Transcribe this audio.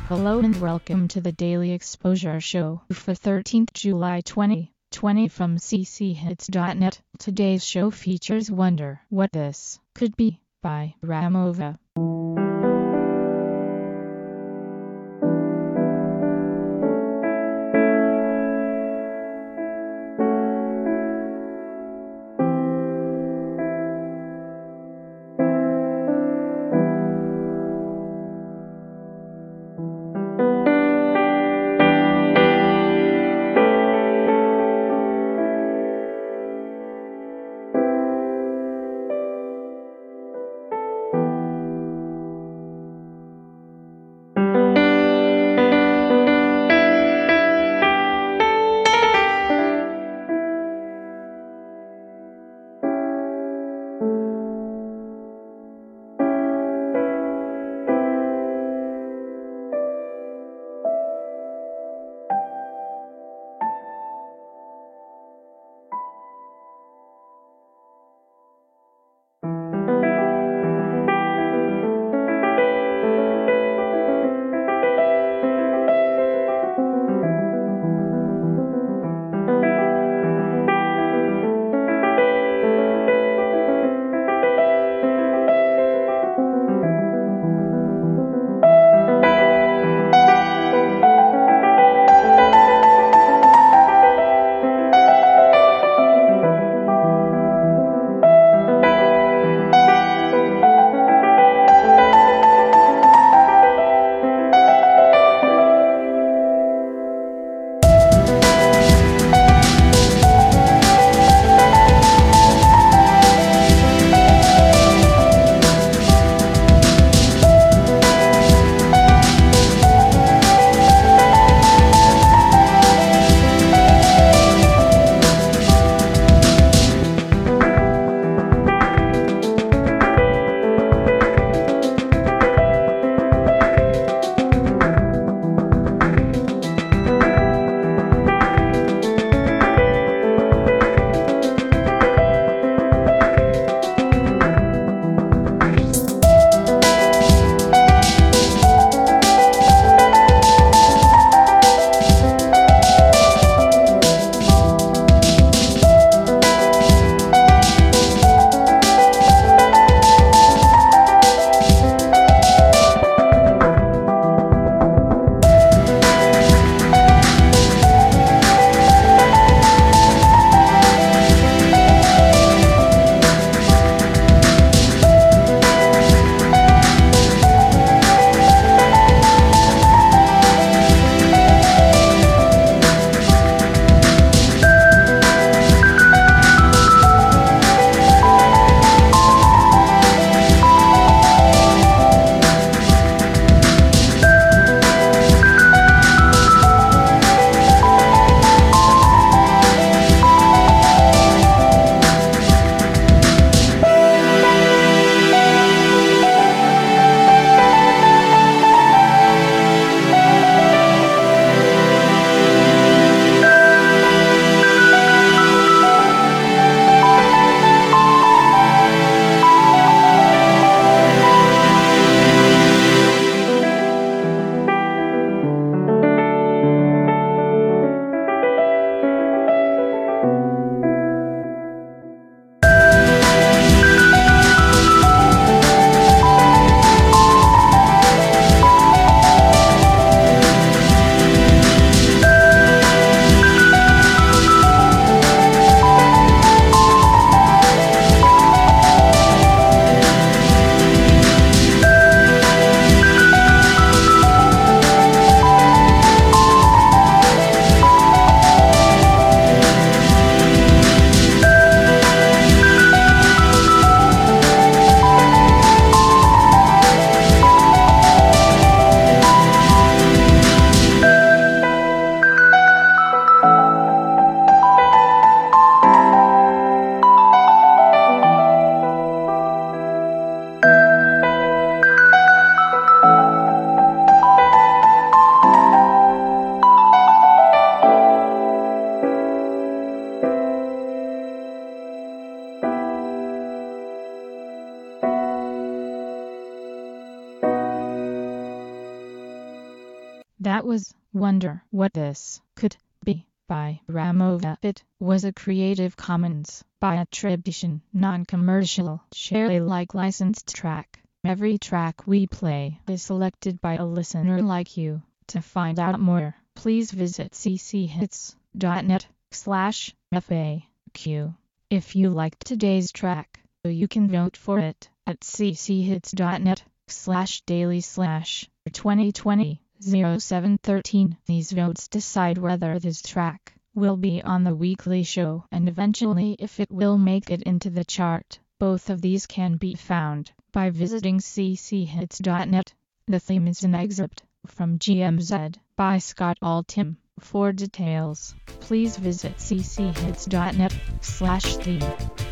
Hello and welcome to the Daily Exposure Show for 13th July 2020 from cchits.net. Today's show features Wonder What This Could Be by Ramova. That was Wonder What This Could Be by Ramova. It was a Creative Commons by attribution, non-commercial, share Alike licensed track. Every track we play is selected by a listener like you. To find out more, please visit cchits.net/FAQ. If you liked today's track, you can vote for it at cchits.net/daily/2020-0713. These votes decide whether this track will be on the weekly show and eventually if it will make it into the chart. Both of these can be found by visiting cchits.net. The theme is an excerpt from GMZ by Scott Altham. For details, please visit cchits.net/theme.